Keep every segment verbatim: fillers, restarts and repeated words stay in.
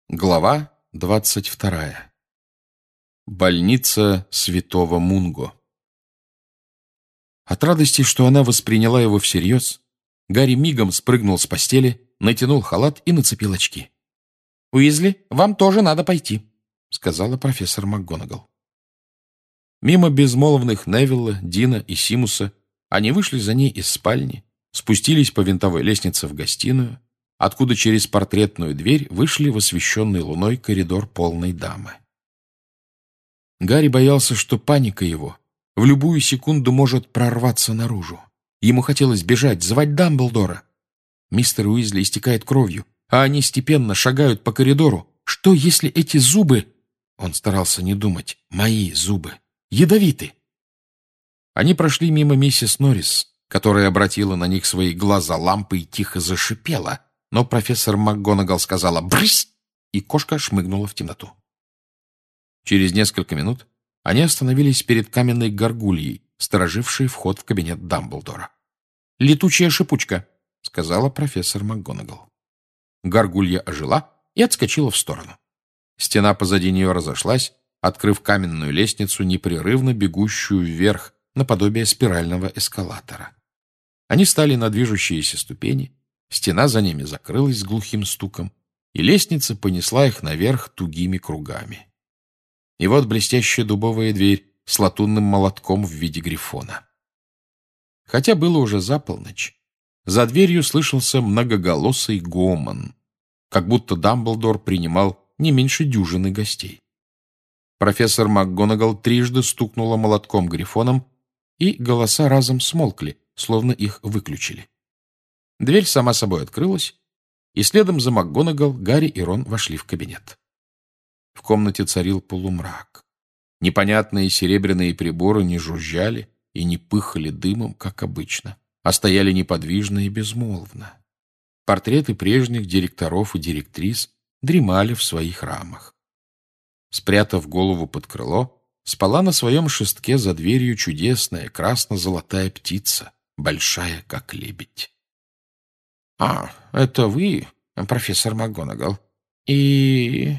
Глава двадцать вторая. Больница святого Мунго. От радости, что она восприняла его всерьез, Гарри мигом спрыгнул с постели, натянул халат и нацепил очки. «Уизли, вам тоже надо пойти», — сказала профессор МакГонагал. Мимо безмолвных Невилла, Дина и Симуса они вышли за ней из спальни, спустились по винтовой лестнице в гостиную, откуда через портретную дверь вышли в освещенный луной коридор полной дамы. Гарри боялся, что паника его в любую секунду может прорваться наружу. Ему хотелось бежать, звать Дамблдора. Мистер Уизли истекает кровью, а они степенно шагают по коридору. Что, если эти зубы... Он старался не думать. Мои зубы. Ядовиты. Они прошли мимо миссис Норрис, которая обратила на них свои глаза лампы и тихо зашипела, но профессор МакГонагал сказала «брысь!» и кошка шмыгнула в темноту. Через несколько минут они остановились перед каменной горгульей, сторожившей вход в кабинет Дамблдора. «Летучая шипучка», — сказала профессор МакГонагал. Горгулья ожила и отскочила в сторону. Стена позади нее разошлась, открыв каменную лестницу, непрерывно бегущую вверх, наподобие спирального эскалатора. Они стали на движущиеся ступени, стена за ними закрылась с глухим стуком, и лестница понесла их наверх тугими кругами. И вот блестящая дубовая дверь с латунным молотком в виде грифона. Хотя было уже за полночь, за дверью слышался многоголосый гомон, как будто Дамблдор принимал не меньше дюжины гостей. Профессор МакГонагал трижды стукнула молотком грифоном, и голоса разом смолкли, словно их выключили. Дверь сама собой открылась, и следом за МакГонагал Гарри и Рон вошли в кабинет. В комнате царил полумрак. Непонятные серебряные приборы не жужжали и не пыхали дымом, как обычно, а стояли неподвижно и безмолвно. Портреты прежних директоров и директрис дремали в своих рамах. Спрятав голову под крыло, спала на своем шестке за дверью чудесная красно-золотая птица, большая, как лебедь. — А, это вы, профессор МакГонагал? И...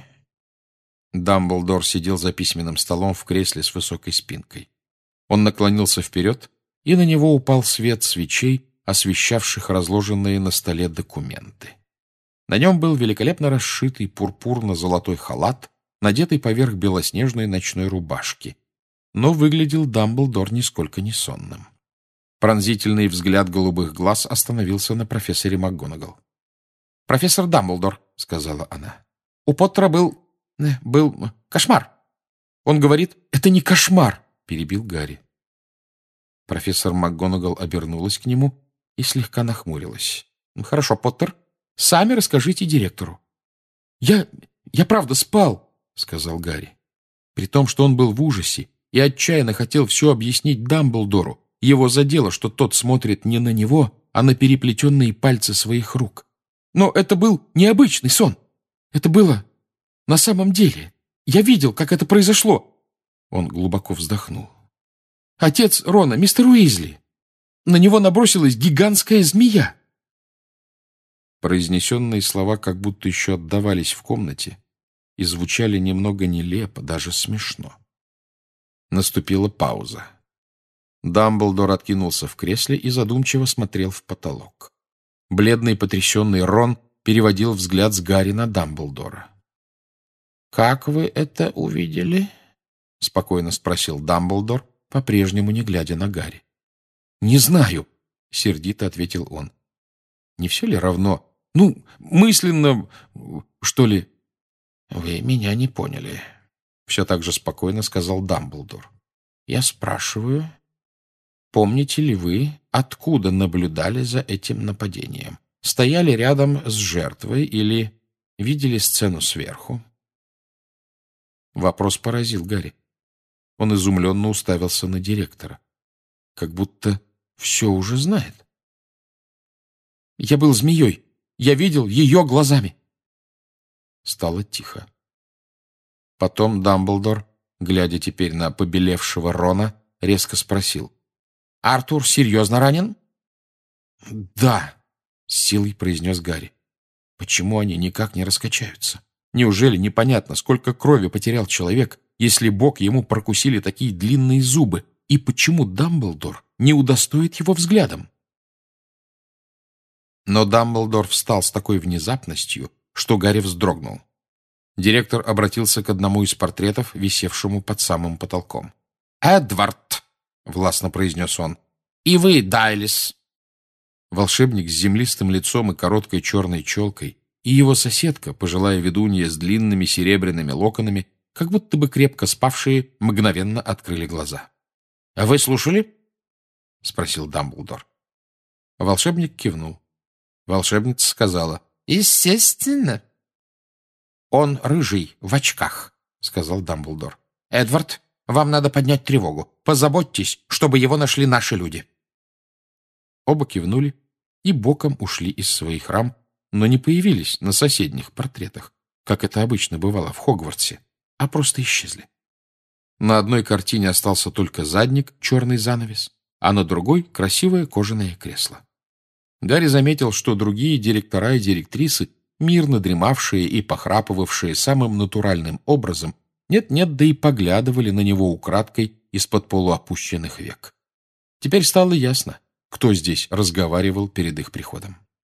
Дамблдор сидел за письменным столом в кресле с высокой спинкой. Он наклонился вперед, и на него упал свет свечей, освещавших разложенные на столе документы. На нем был великолепно расшитый пурпурно-золотой халат, надетый поверх белоснежной ночной рубашки. Но выглядел Дамблдор нисколько не сонным. Пронзительный взгляд голубых глаз остановился на профессоре МакГонагал. «Профессор Дамблдор», — сказала она, — «у Поттера был... был кошмар». «Он говорит, это не кошмар», — перебил Гарри. Профессор МакГонагал обернулась к нему и слегка нахмурилась. «Хорошо, Поттер, сами расскажите директору». «Я... я правда спал», — сказал Гарри. При том, что он был в ужасе и отчаянно хотел все объяснить Дамблдору, его задело, что тот смотрит не на него, а на переплетенные пальцы своих рук. «Но это был необычный сон. Это было на самом деле. Я видел, как это произошло». Он глубоко вздохнул. «Отец Рона, мистер Уизли. На него набросилась гигантская змея». Произнесенные слова как будто еще отдавались в комнате и звучали немного нелепо, даже смешно. Наступила пауза. Дамблдор откинулся в кресле и задумчиво смотрел в потолок. Бледный потрясенный Рон переводил взгляд с Гарри на Дамблдора. «Как вы это увидели?» — спокойно спросил Дамблдор, по-прежнему не глядя на Гарри. «Не знаю», — сердито ответил он. «Не все ли равно? Ну, мысленно, что ли?» «Вы меня не поняли», — все так же спокойно сказал Дамблдор. «Я спрашиваю, помните ли вы, откуда наблюдали за этим нападением? Стояли рядом с жертвой или видели сцену сверху?» Вопрос поразил Гарри. Он изумленно уставился на директора, как будто все уже знает. «Я был змеей. Я видел ее глазами». Стало тихо. Потом Дамблдор, глядя теперь на побелевшего Рона, резко спросил. «Артур серьезно ранен?» «Да», — с силой произнес Гарри. «Почему они никак не раскачаются? Неужели непонятно, сколько крови потерял человек, если бок ему прокусили такие длинные зубы, и почему Дамблдор не удостоит его взглядом? Но Дамблдор встал с такой внезапностью, что Гарри вздрогнул. Директор обратился к одному из портретов, висевшему под самым потолком. «Эдвард!» — властно произнес он. «И вы, Дайлис!» Волшебник с землистым лицом и короткой черной челкой, и его соседка, пожилая ведунья с длинными серебряными локонами, как будто бы крепко спавшие, мгновенно открыли глаза. «А вы слушали?» — спросил Дамблдор. Волшебник кивнул. Волшебница сказала: «Естественно». «Он рыжий, в очках», — сказал Дамблдор. «Эдвард, вам надо поднять тревогу. Позаботьтесь, чтобы его нашли наши люди». Оба кивнули и боком ушли из своих рам, но не появились на соседних портретах, как это обычно бывало в Хогвартсе, а просто исчезли. На одной картине остался только задник, черный занавес, а на другой — красивое кожаное кресло. Гарри заметил, что другие директора и директрисы, мирно дремавшие и похрапывавшие самым натуральным образом, нет-нет, да и поглядывали на него украдкой из-под полуопущенных век. Теперь стало ясно, кто здесь разговаривал перед их приходом.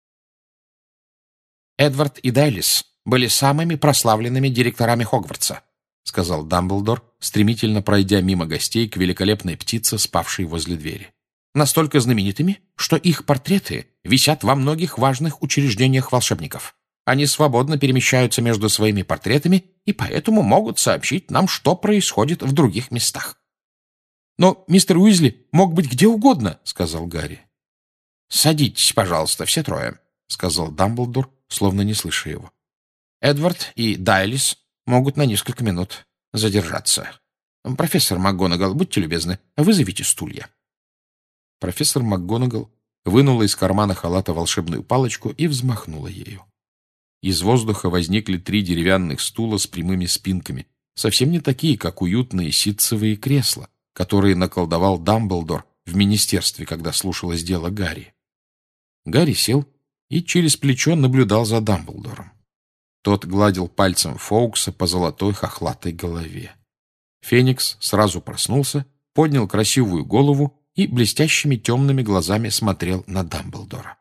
«Эдвард и Дайлис были самыми прославленными директорами Хогвартса», — сказал Дамблдор, стремительно пройдя мимо гостей к великолепной птице, спавшей возле двери. «Настолько знаменитыми, что их портреты висят во многих важных учреждениях волшебников. Они свободно перемещаются между своими портретами и поэтому могут сообщить нам, что происходит в других местах». «Но мистер Уизли мог быть где угодно», — сказал Гарри. «Садитесь, пожалуйста, все трое», — сказал Дамблдор, словно не слыша его. «Эдвард и Дайлис могут на несколько минут задержаться. Профессор МакГонагал, будьте любезны, вызовите стулья». Профессор МакГонагал вынула из кармана халата волшебную палочку и взмахнула ею. Из воздуха возникли три деревянных стула с прямыми спинками, совсем не такие, как уютные ситцевые кресла, которые наколдовал Дамблдор в министерстве, когда слушалось дело Гарри. Гарри сел и через плечо наблюдал за Дамблдором. Тот гладил пальцем Фоукса по золотой хохлатой голове. Феникс сразу проснулся, поднял красивую голову и блестящими темными глазами смотрел на Дамблдора.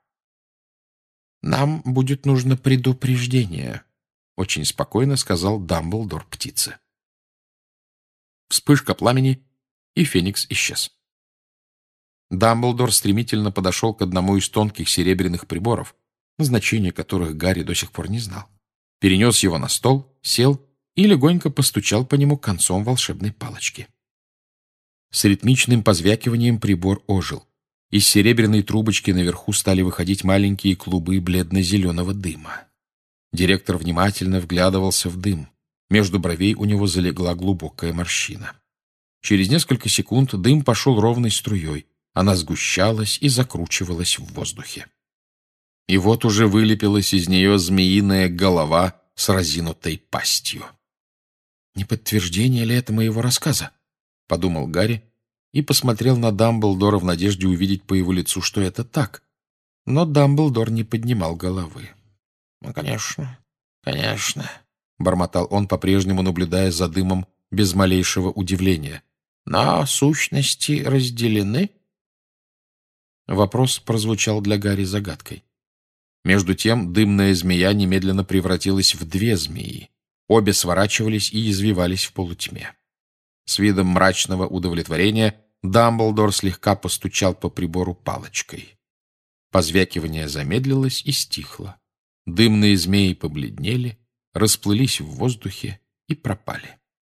«Нам будет нужно предупреждение», — очень спокойно сказал Дамблдор птице. Вспышка пламени, и Феникс исчез. Дамблдор стремительно подошел к одному из тонких серебряных приборов, значение которых Гарри до сих пор не знал. Перенес его на стол, сел и легонько постучал по нему концом волшебной палочки. С ритмичным позвякиванием прибор ожил. Из серебряной трубочки наверху стали выходить маленькие клубы бледно-зеленого дыма. Директор внимательно вглядывался в дым. Между бровей у него залегла глубокая морщина. Через несколько секунд дым пошел ровной струей. Она сгущалась и закручивалась в воздухе. И вот уже вылепилась из нее змеиная голова с разинутой пастью. «Не подтверждение ли это моего рассказа?» — подумал Гарри и посмотрел на Дамблдора в надежде увидеть по его лицу, что это так. Но Дамблдор не поднимал головы. «Ну, конечно, конечно», — бормотал он, по-прежнему наблюдая за дымом без малейшего удивления. «Но сущности разделены?» Вопрос прозвучал для Гарри загадкой. Между тем дымная змея немедленно превратилась в две змеи. Обе сворачивались и извивались в полутьме. С видом мрачного удовлетворения Дамблдор слегка постучал по прибору палочкой. Позвякивание замедлилось и стихло. Дымные змеи побледнели, расплылись в воздухе и пропали.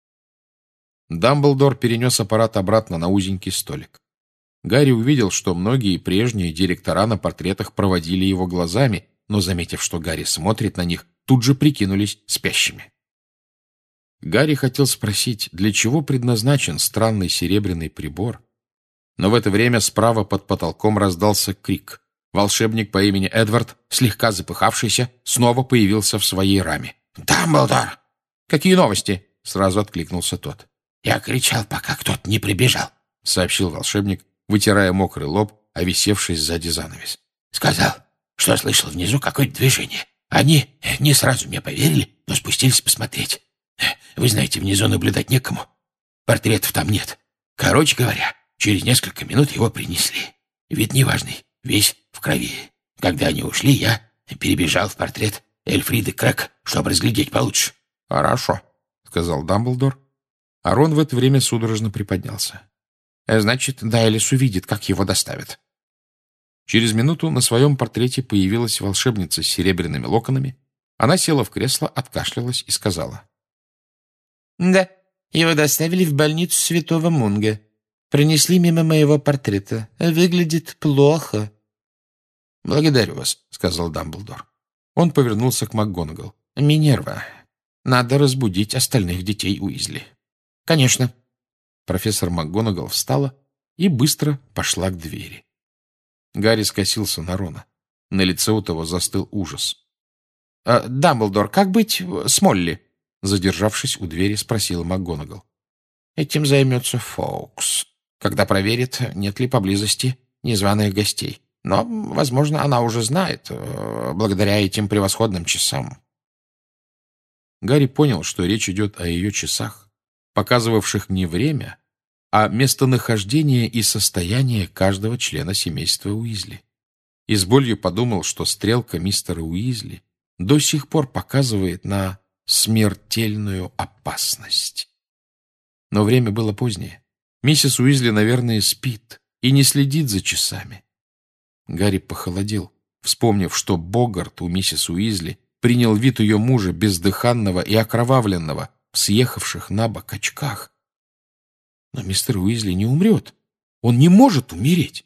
Дамблдор перенес аппарат обратно на узенький столик. Гарри увидел, что многие прежние директора на портретах проводили его глазами, но, заметив, что Гарри смотрит на них, тут же прикинулись спящими. Гарри хотел спросить, для чего предназначен странный серебряный прибор, но в это время справа под потолком раздался крик. Волшебник по имени Эдвард, слегка запыхавшийся, снова появился в своей раме. «Дамблдор!» «Какие новости?» — сразу откликнулся тот. «Я кричал, пока кто-то не прибежал», — сообщил волшебник, вытирая мокрый лоб, а висевший сзади занавес. «Сказал, что слышал внизу какое-то движение. Они не сразу мне поверили, но спустились посмотреть. Вы знаете, внизу наблюдать некому. Портретов там нет. Короче говоря, через несколько минут его принесли. Вид неважный, весь в крови. Когда они ушли, я перебежал в портрет Эльфриды Крэк, чтобы разглядеть получше. — Хорошо, — сказал Дамблдор. А Рон в это время судорожно приподнялся. — Значит, Дайлис увидит, как его доставят. Через минуту на своем портрете появилась волшебница с серебряными локонами. Она села в кресло, откашлялась и сказала. — Да, его доставили в больницу Святого Мунга. Принесли мимо моего портрета. Выглядит плохо. — Благодарю вас, — сказал Дамблдор. Он повернулся к МакГонагал. — Минерва, надо разбудить остальных детей Уизли. — Конечно. Профессор МакГонагал встала и быстро пошла к двери. Гарри скосился на Рона. На лице у того застыл ужас. «А, — Дамблдор, как быть с Молли? — задержавшись у двери, спросила МакГонагал. — Этим займется Фоукс, когда проверит, нет ли поблизости незваных гостей. Но, возможно, она уже знает, благодаря этим превосходным часам. Гарри понял, что речь идет о ее часах, показывавших не время, а местонахождение и состояние каждого члена семейства Уизли. И с болью подумал, что стрелка мистера Уизли до сих пор показывает на смертельную опасность. Но время было позднее. Миссис Уизли, наверное, спит и не следит за часами. Гарри похолодел, вспомнив, что Богарт у миссис Уизли принял вид ее мужа бездыханного и окровавленного в съехавших на бок очках. Но мистер Уизли не умрет. Он не может умереть.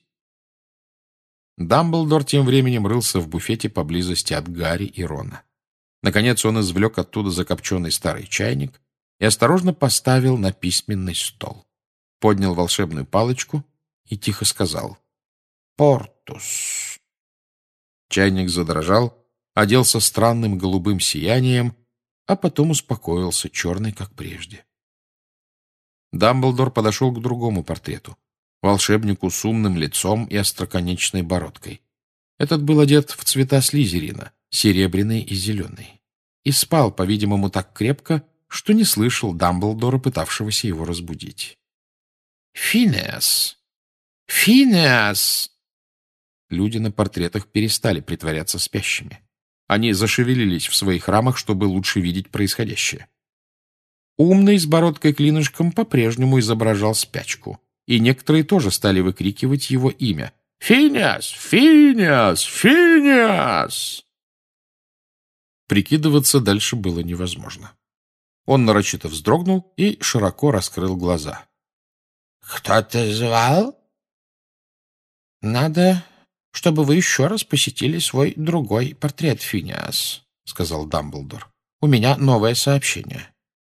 Дамблдор тем временем рылся в буфете поблизости от Гарри и Рона. Наконец он извлек оттуда закопченный старый чайник и осторожно поставил на письменный стол. Поднял волшебную палочку и тихо сказал: «Портус». Чайник задрожал, оделся странным голубым сиянием, а потом успокоился, черный, как прежде. Дамблдор подошел к другому портрету, волшебнику с умным лицом и остроконечной бородкой. Этот был одет в цвета слизерина, серебряный и зеленый, и спал, по-видимому, так крепко, что не слышал Дамблдора, пытавшегося его разбудить. «Финеас! Финеас!» Люди на портретах перестали притворяться спящими. Они зашевелились в своих рамах, чтобы лучше видеть происходящее. Умный с бородкой-клинышком по-прежнему изображал спячку, и некоторые тоже стали выкрикивать его имя. «Финиас! Финиас! Финиас!» Прикидываться дальше было невозможно. Он нарочито вздрогнул и широко раскрыл глаза. «Кто-то звал?» «Надо, чтобы вы еще раз посетили свой другой портрет, Финиас», — сказал Дамблдор. «У меня новое сообщение».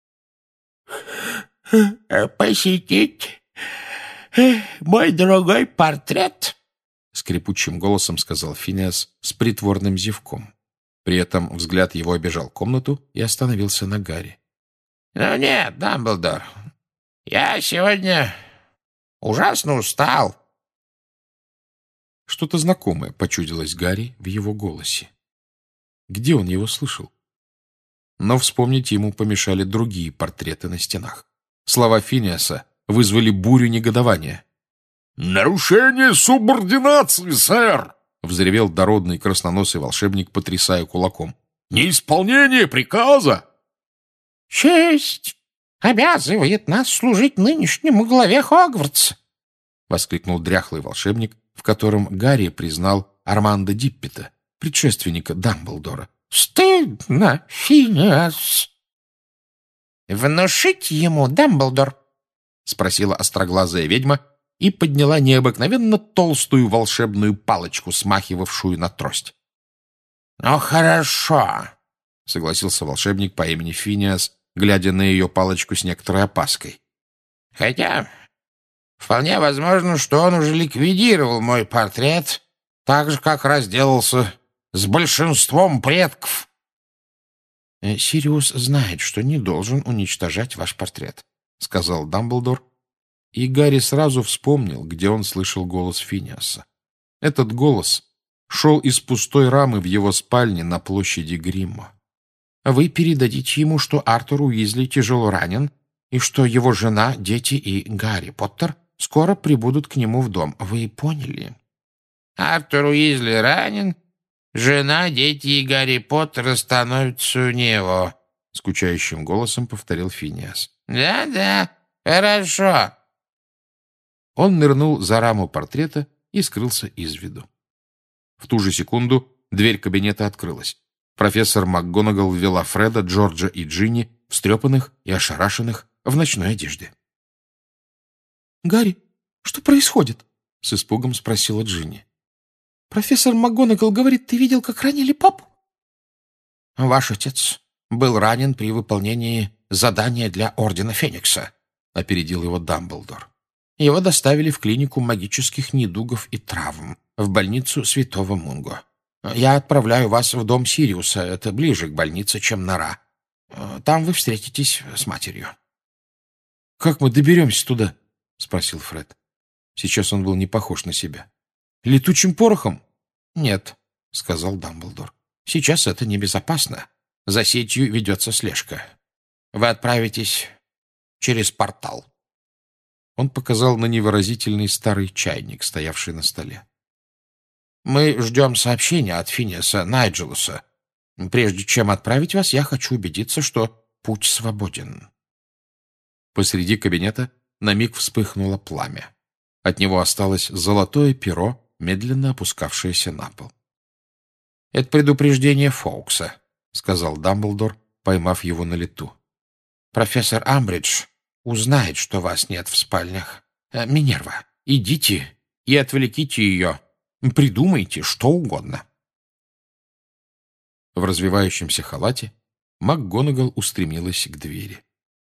«Посетить мой другой портрет?» — скрипучим голосом сказал Финиас с притворным зевком. При этом взгляд его обежал комнату и остановился на Гарри. «Ну нет, Дамблдор, я сегодня ужасно устал». Что-то знакомое почудилось Гарри в его голосе. Где он его слышал? Но вспомнить ему помешали другие портреты на стенах. Слова Финиаса вызвали бурю негодования. «Нарушение субординации, сэр!» — взревел дородный красноносый волшебник, потрясая кулаком. «Неисполнение приказа!» «Честь обязывает нас служить нынешнему главе Хогвартса!» — воскликнул дряхлый волшебник, в котором Гарри признал Армандо Диппета, предшественника Дамблдора. «Стыдно, Финиас!» «Внушить ему, Дамблдор?» — спросила остроглазая ведьма и подняла необыкновенно толстую волшебную палочку, смахивавшую на трость. «Ну, хорошо», — согласился волшебник по имени Финиас, глядя на ее палочку с некоторой опаской. «Хотя вполне возможно, что он уже ликвидировал мой портрет, так же, как разделался с большинством предков». «Сириус знает, что не должен уничтожать ваш портрет», — сказал Дамблдор, и Гарри сразу вспомнил, где он слышал голос Финиаса. Этот голос шел из пустой рамы в его спальне на площади Гримма. Вы передадите ему, что Артур Уизли тяжело ранен, и что его жена, дети и Гарри Поттер скоро прибудут к нему в дом. Вы поняли? Артур Уизли ранен, жена, дети и Гарри Поттер остановятся у него, — скучающим голосом повторил Финиас. Да-да, хорошо. Он нырнул за раму портрета и скрылся из виду. В ту же секунду дверь кабинета открылась. Профессор МакГонагал ввела Фреда, Джорджа и Джинни, встрепанных и ошарашенных, в ночной одежде. «Гарри, что происходит?» — с испугом спросила Джинни. «Профессор МакГонагал говорит, ты видел, как ранили папу?» «Ваш отец был ранен при выполнении задания для Ордена Феникса», — опередил его Дамблдор. «Его доставили в клинику магических недугов и травм, в больницу Святого Мунго. Я отправляю вас в дом Сириуса, это ближе к больнице, чем нора. Там вы встретитесь с матерью». «Как мы доберемся туда?» — спросил Фред. Сейчас он был не похож на себя. «Летучим порохом?» «Нет», — сказал Дамблдор. «Сейчас это небезопасно. За сетью ведется слежка. Вы отправитесь через портал». Он показал на невыразительный старый чайник, стоявший на столе. «Мы ждем сообщения от Финиаса Найджелуса. Прежде чем отправить вас, я хочу убедиться, что путь свободен». Посреди кабинета на миг вспыхнуло пламя. От него осталось золотое перо, медленно опускавшееся на пол. «Это предупреждение Фоукса», — сказал Дамблдор, поймав его на лету. «Профессор Амбридж узнает, что вас нет в спальнях. Минерва, идите и отвлеките ее. Придумайте что угодно». В развивающемся халате МакГонагал устремилась к двери.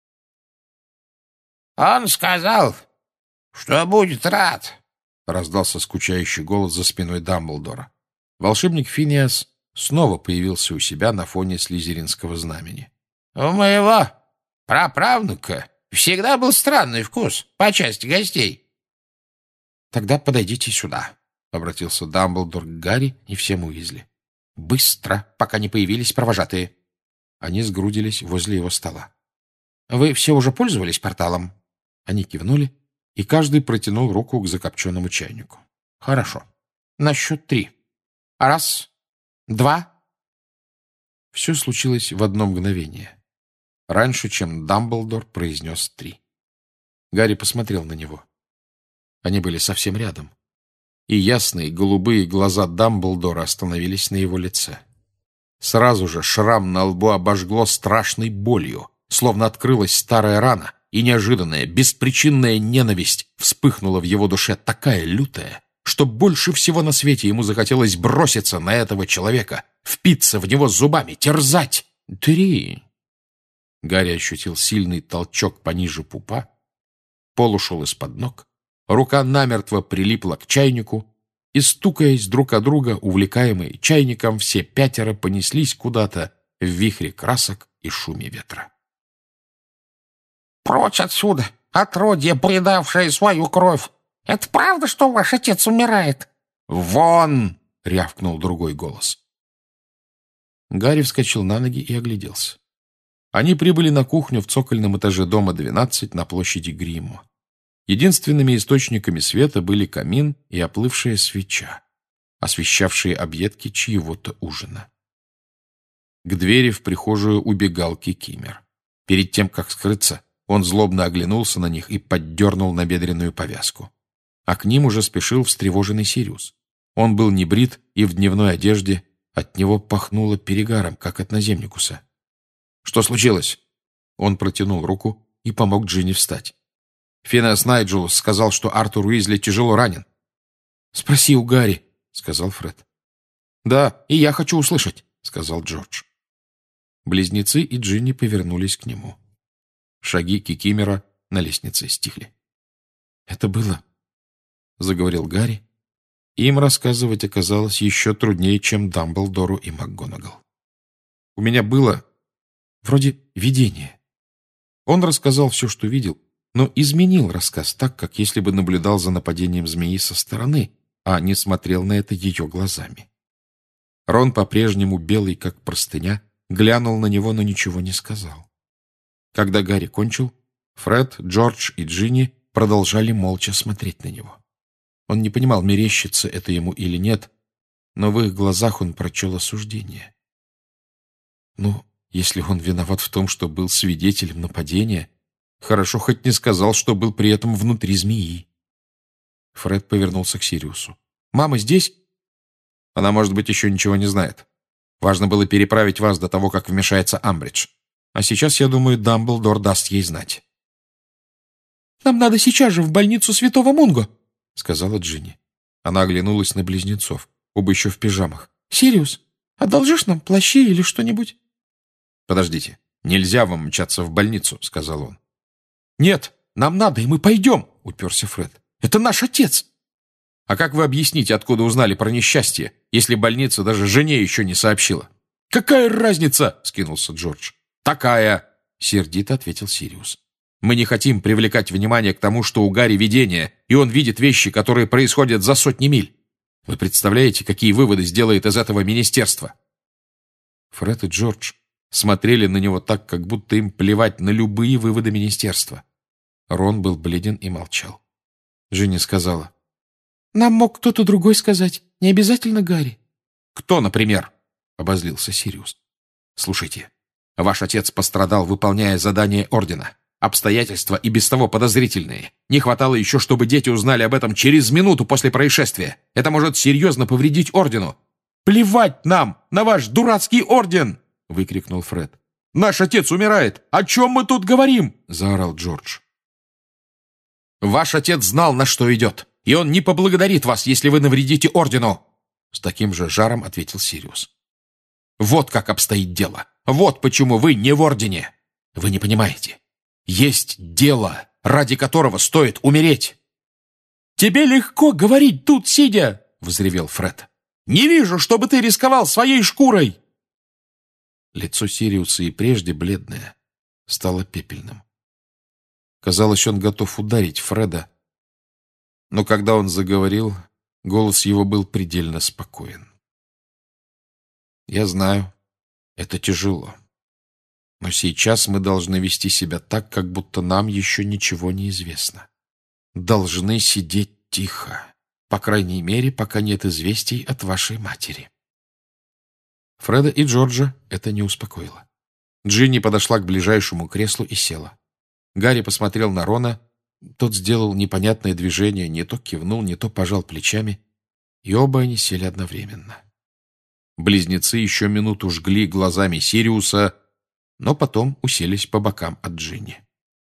«Он сказал, что будет рад», — раздался скучающий голос за спиной Дамблдора. Волшебник Финиас снова появился у себя на фоне слизеринского знамени. «У моего праправнука всегда был странный вкус по части гостей». «Тогда подойдите сюда», — обратился Дамблдор к Гарри и всем Уизли. «Быстро, пока не появились провожатые». Они сгрудились возле его стола. «Вы все уже пользовались порталом?» Они кивнули, и каждый протянул руку к закопченному чайнику. «Хорошо. На счет три. Раз, два». Все случилось в одно мгновение. Раньше, чем Дамблдор произнес три. Гарри посмотрел на него. Они были совсем рядом. И ясные голубые глаза Дамблдора остановились на его лице. Сразу же шрам на лбу обожгло страшной болью, словно открылась старая рана, и неожиданная, беспричинная ненависть вспыхнула в его душе такая лютая, что больше всего на свете ему захотелось броситься на этого человека, впиться в него зубами, терзать. «Три!» Гарри ощутил сильный толчок пониже пупа, пол ушел из-под ног, рука намертво прилипла к чайнику, и, стукаясь друг о друга, увлекаемые чайником, все пятеро понеслись куда-то в вихре красок и шуме ветра. «Прочь отсюда, отродье, предавшее свою кровь! Это правда, что ваш отец умирает?» «Вон!» — рявкнул другой голос. Гарри вскочил на ноги и огляделся. Они прибыли на кухню в цокольном этаже дома двенадцать на площади Гримма. Единственными источниками света были камин и оплывшая свеча, освещавшие объедки чьего-то ужина. К двери в прихожую убегал Кикимер. Перед тем, как скрыться, он злобно оглянулся на них и поддернул набедренную повязку. А к ним уже спешил встревоженный Сириус. Он был небрит и в дневной одежде, от него пахнуло перегаром, как от наземникуса. «Что случилось?» Он протянул руку и помог Джинни встать. «Финиас Найджелус сказал, что Артур Уизли тяжело ранен». «Спроси у Гарри», — сказал Фред. «Да, и я хочу услышать», — сказал Джордж. Близнецы и Джинни повернулись к нему. Шаги Кикимера на лестнице стихли. «Это было», — заговорил Гарри. Им рассказывать оказалось еще труднее, чем Дамблдору и МакГонагал. «У меня было вроде видение». Он рассказал все, что видел, но изменил рассказ так, как если бы наблюдал за нападением змеи со стороны, а не смотрел на это ее глазами. Рон, по-прежнему белый, как простыня, глянул на него, но ничего не сказал. Когда Гарри кончил, Фред, Джордж и Джинни продолжали молча смотреть на него. Он не понимал, мерещится это ему или нет, но в их глазах он прочел осуждение. Ну, если он виноват в том, что был свидетелем нападения, хорошо хоть не сказал, что был при этом внутри змеи. Фред повернулся к Сириусу. «Мама здесь?» «Она, может быть, еще ничего не знает. Важно было переправить вас до того, как вмешается Амбридж. А сейчас, я думаю, Дамблдор даст ей знать». «Нам надо сейчас же в больницу Святого Мунго», — сказала Джинни. Она оглянулась на близнецов, оба еще в пижамах. «Сириус, одолжишь нам плащи или что-нибудь?» «Подождите, нельзя вам мчаться в больницу», — сказал он. «Нет, нам надо, и мы пойдем», — уперся Фред. «Это наш отец». «А как вы объясните, откуда узнали про несчастье, если больница даже жене еще не сообщила?» «Какая разница?» — скинулся Джордж. «Такая!» — сердито ответил Сириус. «Мы не хотим привлекать внимание к тому, что у Гарри видение, и он видит вещи, которые происходят за сотни миль. Вы представляете, какие выводы сделает из этого министерство?» Фред и Джордж смотрели на него так, как будто им плевать на любые выводы министерства. Рон был бледен и молчал. Джинни сказала: «Нам мог кто-то другой сказать, не обязательно Гарри». «Кто, например?» — обозлился Сириус. «Слушайте, ваш отец пострадал, выполняя задание Ордена. Обстоятельства и без того подозрительные. Не хватало еще, чтобы дети узнали об этом через минуту после происшествия. Это может серьезно повредить Ордену». «Плевать нам на ваш дурацкий Орден!» — выкрикнул Фред. «Наш отец умирает! О чем мы тут говорим?» — заорал Джордж. «Ваш отец знал, на что идет, и он не поблагодарит вас, если вы навредите Ордену!» С таким же жаром ответил Сириус. «Вот как обстоит дело. Вот почему вы не в Ордене. Вы не понимаете. Есть дело, ради которого стоит умереть». «Тебе легко говорить тут, сидя!» — взревел Фред. «Не вижу, чтобы ты рисковал своей шкурой!» Лицо Сириуса, и прежде бледное, стало пепельным. Казалось, он готов ударить Фреда, но когда он заговорил, голос его был предельно спокоен. «Я знаю, это тяжело, но сейчас мы должны вести себя так, как будто нам еще ничего не известно. Должны сидеть тихо, по крайней мере, пока нет известий от вашей матери». Фреда и Джорджа это не успокоило. Джинни подошла к ближайшему креслу и села. Гарри посмотрел на Рона, тот сделал непонятное движение, не то кивнул, не то пожал плечами, и оба они сели одновременно. Близнецы еще минуту жгли глазами Сириуса, но потом уселись по бокам от Джинни.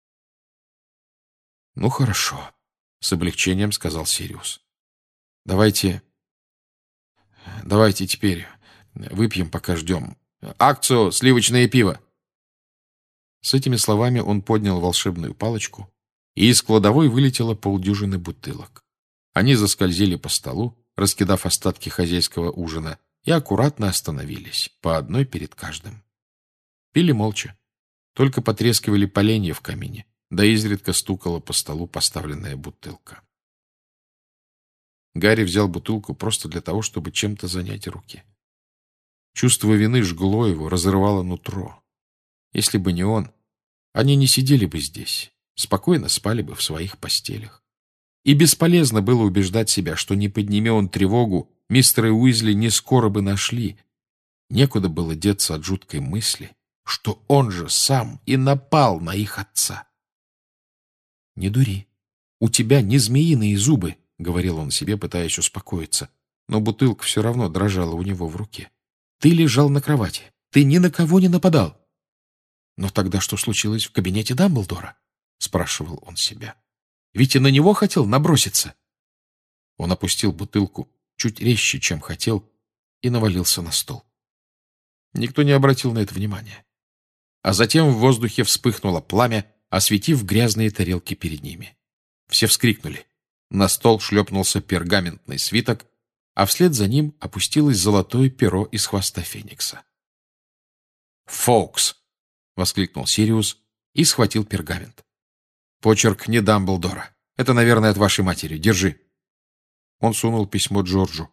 «Ну, хорошо», — с облегчением сказал Сириус. «Давайте... давайте теперь выпьем, пока ждем. Акцию сливочное пиво!» С этими словами он поднял волшебную палочку, и из кладовой вылетело полдюжины бутылок. Они заскользили по столу, раскидав остатки хозяйского ужина, и аккуратно остановились, по одной перед каждым. Пили молча. Только потрескивали поленья в камине, да изредка стукала по столу поставленная бутылка. Гарри взял бутылку просто для того, чтобы чем-то занять руки. Чувство вины жгло его, разрывало нутро. Если бы не он, они не сидели бы здесь, спокойно спали бы в своих постелях. И бесполезно было убеждать себя, что не подними он тревогу, мистера Уизли не скоро бы нашли. Некуда было деться от жуткой мысли, что он же сам и напал на их отца. «Не дури, у тебя не змеиные зубы», — говорил он себе, пытаясь успокоиться, но бутылка все равно дрожала у него в руке. «Ты лежал на кровати, ты ни на кого не нападал». «Но тогда что случилось в кабинете Дамблдора?» — спрашивал он себя. «Ведь и на него хотел наброситься». Он опустил бутылку чуть резче, чем хотел, и навалился на стол. Никто не обратил на это внимания. А затем в воздухе вспыхнуло пламя, осветив грязные тарелки перед ними. Все вскрикнули. На стол шлепнулся пергаментный свиток, а вслед за ним опустилось золотое перо из хвоста феникса. «Фоукс!» — воскликнул Сириус и схватил пергамент. «Почерк не Дамблдора. Это, наверное, от вашей матери. Держи». Он сунул письмо Джорджу.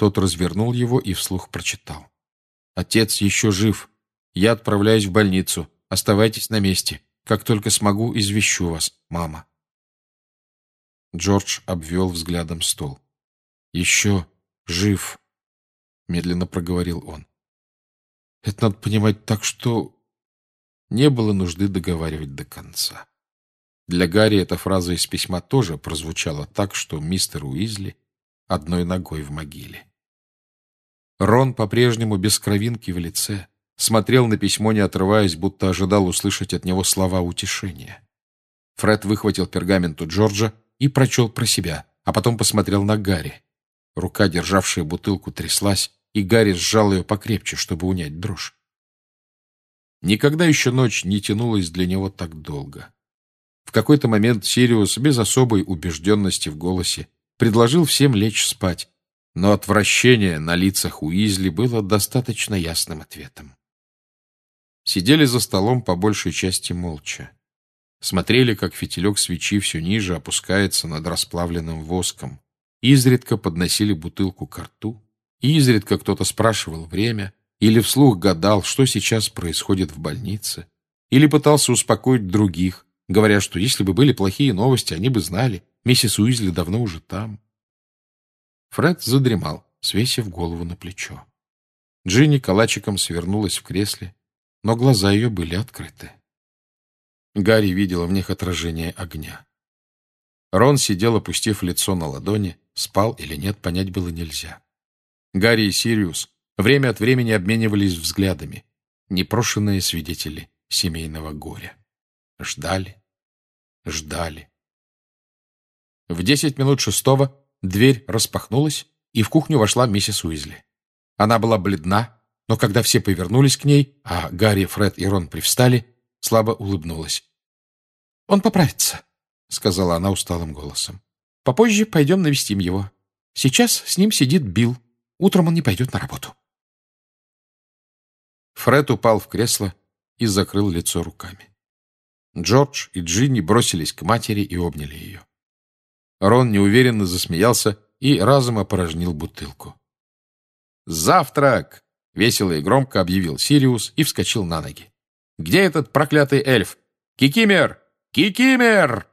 Тот развернул его и вслух прочитал. «Отец еще жив. Я отправляюсь в больницу. Оставайтесь на месте. Как только смогу, извещу вас, мама». Джордж обвел взглядом стол. «Еще жив», — медленно проговорил он. «Это надо понимать так, что...» Не было нужды договаривать до конца. Для Гарри эта фраза из письма тоже прозвучала так, что мистер Уизли одной ногой в могиле. Рон, по-прежнему без кровинки в лице, смотрел на письмо, не отрываясь, будто ожидал услышать от него слова утешения. Фред выхватил пергамент у Джорджа и прочел про себя, а потом посмотрел на Гарри. Рука, державшая бутылку, тряслась, и Гарри сжал ее покрепче, чтобы унять дрожь. Никогда еще ночь не тянулась для него так долго. В какой-то момент Сириус, без особой убежденности в голосе, предложил всем лечь спать, но отвращение на лицах Уизли было достаточно ясным ответом. Сидели за столом по большей части молча. Смотрели, как фитилек свечи все ниже опускается над расплавленным воском. Изредка подносили бутылку ко рту, и изредка кто-то спрашивал время или вслух гадал, что сейчас происходит в больнице, или пытался успокоить других, говоря, что если бы были плохие новости, они бы знали, миссис Уизли давно уже там. Фред задремал, свесив голову на плечо. Джинни калачиком свернулась в кресле, но глаза ее были открыты. Гарри видела в них отражение огня. Рон сидел, опустив лицо на ладони, спал или нет, понять было нельзя. Гарри и Сириус время от времени обменивались взглядами, непрошенные свидетели семейного горя. Ждали, ждали. В десять минут шестого дверь распахнулась, и в кухню вошла миссис Уизли. Она была бледна, но когда все повернулись к ней, а Гарри, Фред и Рон привстали, слабо улыбнулась. «Он поправится», — сказала она усталым голосом. «Попозже пойдем навестим его. Сейчас с ним сидит Билл. Утром он не пойдет на работу». Фред упал в кресло и закрыл лицо руками. Джордж и Джинни бросились к матери и обняли ее. Рон неуверенно засмеялся и разом опорожнил бутылку. «Завтрак!» — весело и громко объявил Сириус и вскочил на ноги. «Где этот проклятый эльф? Кикимер! Кикимер!»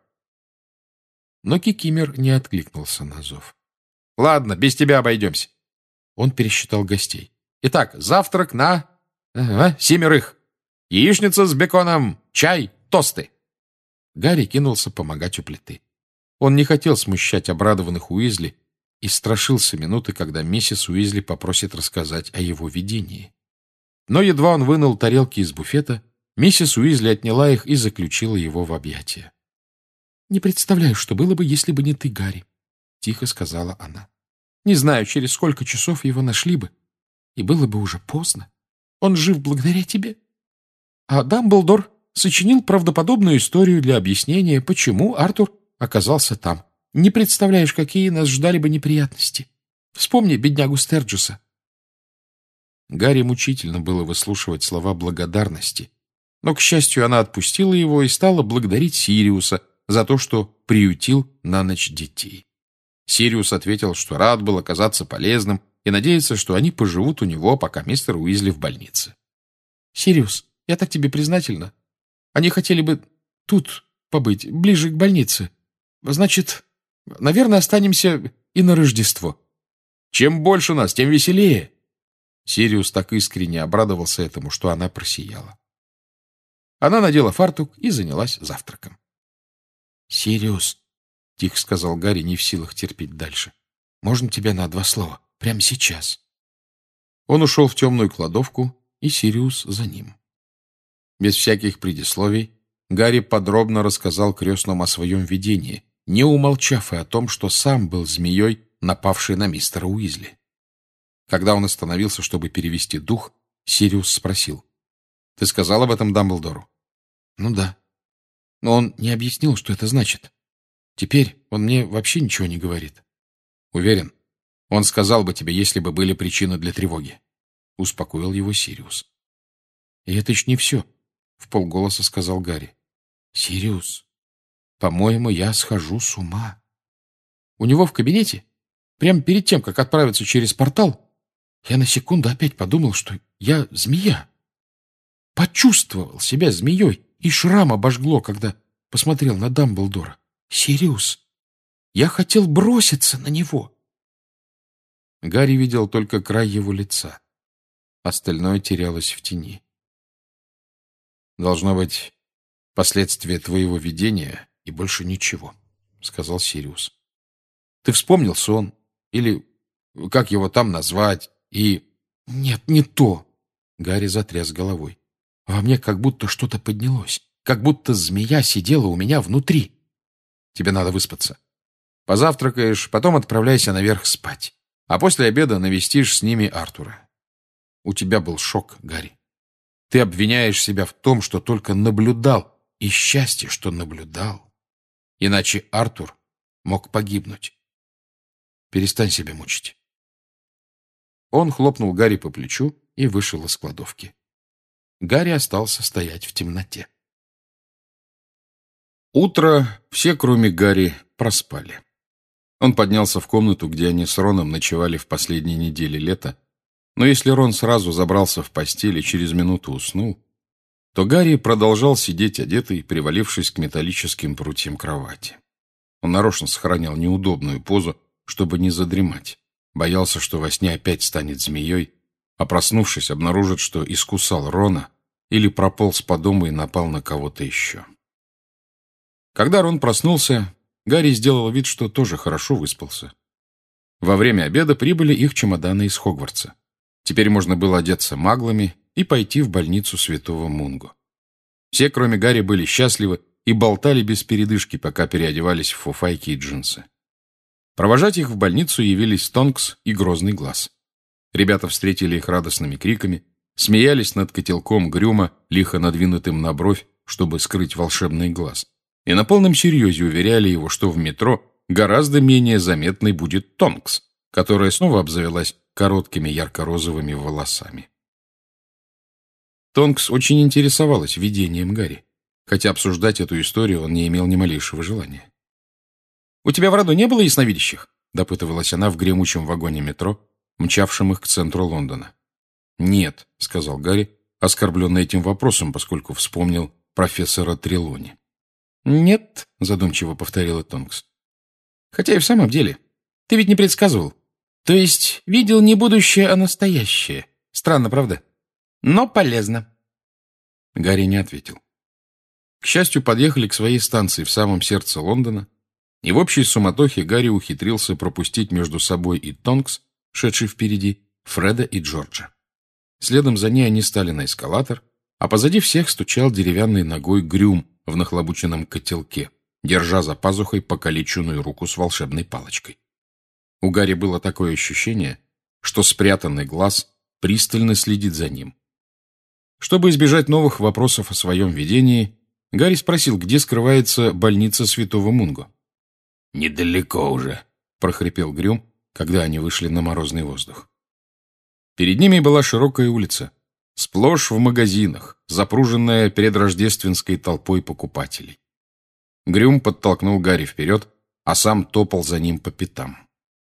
Но Кикимер не откликнулся на зов. «Ладно, без тебя обойдемся». Он пересчитал гостей. «Итак, завтрак на... Ага, семерых. Яичница с беконом, чай, тосты». Гарри кинулся помогать у плиты. Он не хотел смущать обрадованных Уизли и страшился минуты, когда миссис Уизли попросит рассказать о его видении. Но едва он вынул тарелки из буфета, миссис Уизли отняла их и заключила его в объятия. «Не представляю, что было бы, если бы не ты, Гарри», — тихо сказала она. «Не знаю, через сколько часов его нашли бы, и было бы уже поздно. Он жив благодаря тебе. А Дамблдор сочинил правдоподобную историю для объяснения, почему Артур оказался там. Не представляешь, какие нас ждали бы неприятности. Вспомни беднягу Стерджеса». Гарри мучительно было выслушивать слова благодарности, но, к счастью, она отпустила его и стала благодарить Сириуса за то, что приютил на ночь детей. Сириус ответил, что рад был оказаться полезным и надеется, что они поживут у него, пока мистер Уизли в больнице. «Сириус, я так тебе признательна. Они хотели бы тут побыть, ближе к больнице. Значит, наверное, останемся и на Рождество». «Чем больше нас, тем веселее». Сириус так искренне обрадовался этому, что она просияла. Она надела фартук и занялась завтраком. «Сириус», — тихо сказал Гарри, не в силах терпеть дальше, — «можно тебя на два слова? Прямо сейчас?» Он ушел в темную кладовку, и Сириус за ним. Без всяких предисловий Гарри подробно рассказал крестному о своем видении, не умолчав и о том, что сам был змеей, напавшей на мистера Уизли. Когда он остановился, чтобы перевести дух, Сириус спросил: «Ты сказал об этом Дамблдору?» «Ну да. Но он не объяснил, что это значит. Теперь он мне вообще ничего не говорит». «Уверен, он сказал бы тебе, если бы были причины для тревоги», — успокоил его Сириус. «И это еще не все», — вполголоса сказал Гарри. «Сириус, по-моему, я схожу с ума. У него в кабинете прямо перед тем, как отправиться через портал, я на секунду опять подумал, что я змея. Почувствовал себя змеей, и шрам обожгло, когда посмотрел на Дамблдора. Сириус, я хотел броситься на него. Гарри видел только край его лица. Остальное терялось в тени. «Должно быть последствия твоего видения и больше ничего», — сказал Сириус. «Ты вспомнил сон? Или как его там назвать? И...» «Нет, не то!» — Гарри затряс головой. «Во мне как будто что-то поднялось, как будто змея сидела у меня внутри. Тебе надо выспаться. Позавтракаешь, потом отправляйся наверх спать. А после обеда навестишь с ними Артура. У тебя был шок, Гарри. Ты обвиняешь себя в том, что только наблюдал, и счастье, что наблюдал. Иначе Артур мог погибнуть. Перестань себя мучить». Он хлопнул Гарри по плечу и вышел из кладовки. Гарри остался стоять в темноте. Утро все, кроме Гарри, проспали. Он поднялся в комнату, где они с Роном ночевали в последней неделе лета, но если Рон сразу забрался в постель и через минуту уснул, то Гарри продолжал сидеть одетый, привалившись к металлическим прутьям кровати. Он нарочно сохранял неудобную позу, чтобы не задремать. Боялся, что во сне опять станет змеей, а проснувшись, обнаружит, что искусал Рона или прополз по дому и напал на кого-то еще. Когда Рон проснулся, Гарри сделал вид, что тоже хорошо выспался. Во время обеда прибыли их чемоданы из Хогвартса. Теперь можно было одеться маглами и пойти в больницу Святого Мунго. Все, кроме Гарри, были счастливы и болтали без передышки, пока переодевались в фуфайки и джинсы. Провожать их в больницу явились Тонкс и Грозный Глаз. Ребята встретили их радостными криками, смеялись над котелком Грюма, лихо надвинутым на бровь, чтобы скрыть волшебный глаз, и на полном серьезе уверяли его, что в метро гораздо менее заметной будет Тонкс, которая снова обзавелась короткими ярко-розовыми волосами. Тонкс очень интересовалась видением Гарри, хотя обсуждать эту историю он не имел ни малейшего желания. «У тебя в роду не было ясновидящих?» — допытывалась она в гремучем вагоне метро, мчавшем их к центру Лондона. «Нет», — сказал Гарри, оскорбленный этим вопросом, поскольку вспомнил профессора Трелони. «Нет», — задумчиво повторила Тонкс. «Хотя и в самом деле, ты ведь не предсказывал. То есть видел не будущее, а настоящее. Странно, правда? Но полезно». Гарри не ответил. К счастью, подъехали к своей станции в самом сердце Лондона, и в общей суматохе Гарри ухитрился пропустить между собой и Тонкс, шедший впереди, Фреда и Джорджа. Следом за ней они стали на эскалатор, а позади всех стучал деревянной ногой Грюм в нахлобученном котелке, держа за пазухой покалеченную руку с волшебной палочкой. У Гарри было такое ощущение, что спрятанный глаз пристально следит за ним. Чтобы избежать новых вопросов о своем видении, Гарри спросил, где скрывается больница Святого Мунго. «Недалеко уже», — прохрипел Грюм, когда они вышли на морозный воздух. Перед ними была широкая улица, сплошь в магазинах, запруженная предрождественской толпой покупателей. Грюм подтолкнул Гарри вперед, а сам топал за ним по пятам.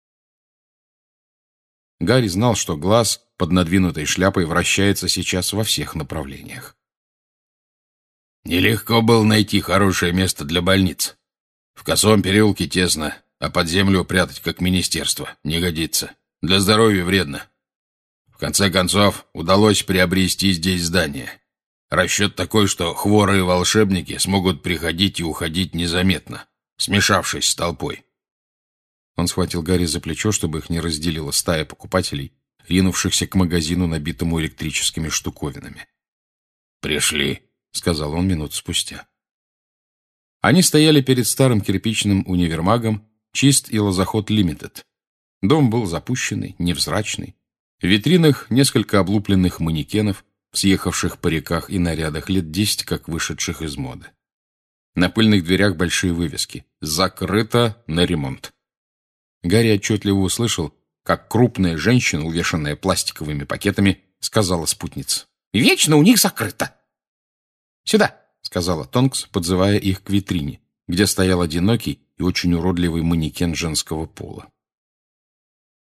Гарри знал, что глаз под надвинутой шляпой вращается сейчас во всех направлениях. «Нелегко было найти хорошее место для больницы. В косом переулке тесно, а под землю прятать, как министерство, не годится. Для здоровья вредно. В конце концов, удалось приобрести здесь здание. Расчет такой, что хворые волшебники смогут приходить и уходить незаметно, смешавшись с толпой». Он схватил Гарри за плечо, чтобы их не разделила стая покупателей, ринувшихся к магазину, набитому электрическими штуковинами. «Пришли», — сказал он минуту спустя. Они стояли перед старым кирпичным универмагом «Чист и Лозаход Лимитед». Дом был запущенный, невзрачный. В витринах несколько облупленных манекенов, в съехавших париках и нарядах лет десять, как вышедших из моды. На пыльных дверях большие вывески «Закрыто на ремонт». Гарри отчетливо услышал, как крупная женщина, увешанная пластиковыми пакетами, сказала спутнице: «Вечно у них закрыто!» «Сюда!» — сказала Тонкс, подзывая их к витрине, где стоял одинокий и очень уродливый манекен женского пола.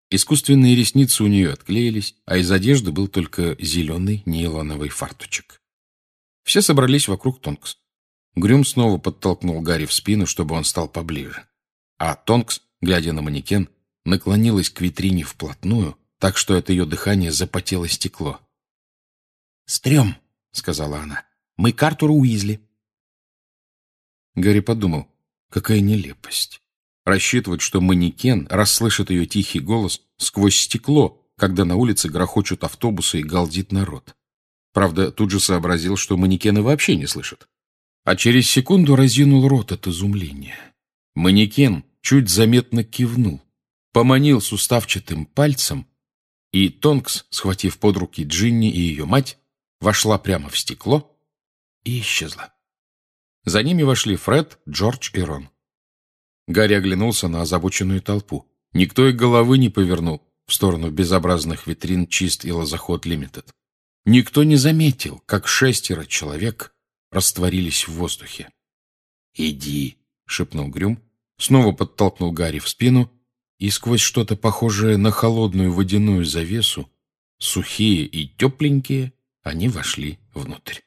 Искусственные ресницы у нее отклеились, а из одежды был только зеленый нейлоновый фартучек. Все собрались вокруг Тонкс. Грюм снова подтолкнул Гарри в спину, чтобы он стал поближе. А Тонкс, глядя на манекен, наклонилась к витрине вплотную, так что от ее дыхания запотело стекло. «Стрём», — сказала она. «Мы к Артуру Уизли». Гарри подумал, какая нелепость. Рассчитывать, что манекен расслышит ее тихий голос сквозь стекло, когда на улице грохочут автобусы и галдит народ. Правда, тут же сообразил, что манекены вообще не слышат. А через секунду разинул рот от изумления. Манекен чуть заметно кивнул, поманил суставчатым пальцем, и Тонкс, схватив под руки Джинни и ее мать, вошла прямо в стекло и исчезла. За ними вошли Фред, Джордж и Рон. Гарри оглянулся на озабоченную толпу. Никто и головы не повернул в сторону безобразных витрин «Чист» и «Лозаход Лимитед». Никто не заметил, как шестеро человек растворились в воздухе. «Иди», — шепнул Грюм, снова подтолкнул Гарри в спину, и сквозь что-то похожее на холодную водяную завесу, сухие и тепленькие, они вошли внутрь.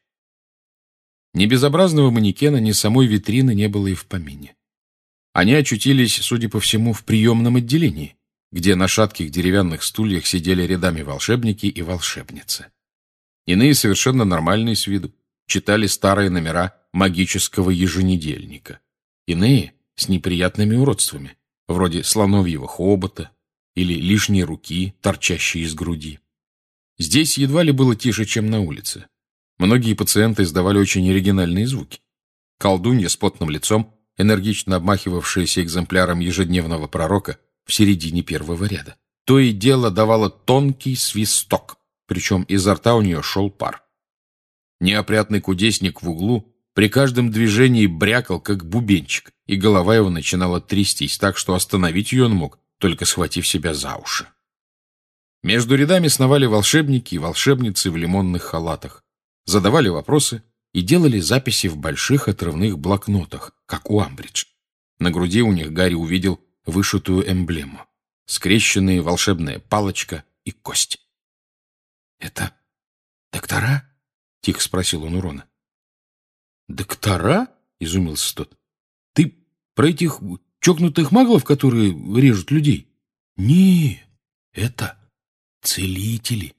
Ни безобразного манекена, ни самой витрины не было и в помине. Они очутились, судя по всему, в приемном отделении, где на шатких деревянных стульях сидели рядами волшебники и волшебницы. Иные, совершенно нормальные с виду, читали старые номера магического еженедельника. Иные с неприятными уродствами, вроде слоновьего хобота или лишней руки, торчащей из груди. Здесь едва ли было тише, чем на улице. Многие пациенты издавали очень оригинальные звуки. Колдунья с потным лицом, энергично обмахивавшаяся экземпляром ежедневного пророка в середине первого ряда, то и дело давала тонкий свисток, причем изо рта у нее шел пар. Неопрятный кудесник в углу при каждом движении брякал, как бубенчик, и голова его начинала трястись так, что остановить ее он мог, только схватив себя за уши. Между рядами сновали волшебники и волшебницы в лимонных халатах, задавали вопросы и делали записи в больших отрывных блокнотах, как у Амбридж. На груди у них Гарри увидел вышитую эмблему — скрещенные волшебная палочка и кость. «Это доктора?» — тихо спросил он у Рона. «Доктора?» — изумился тот. «Ты про этих чокнутых маглов, которые режут людей?» «Не, это целители».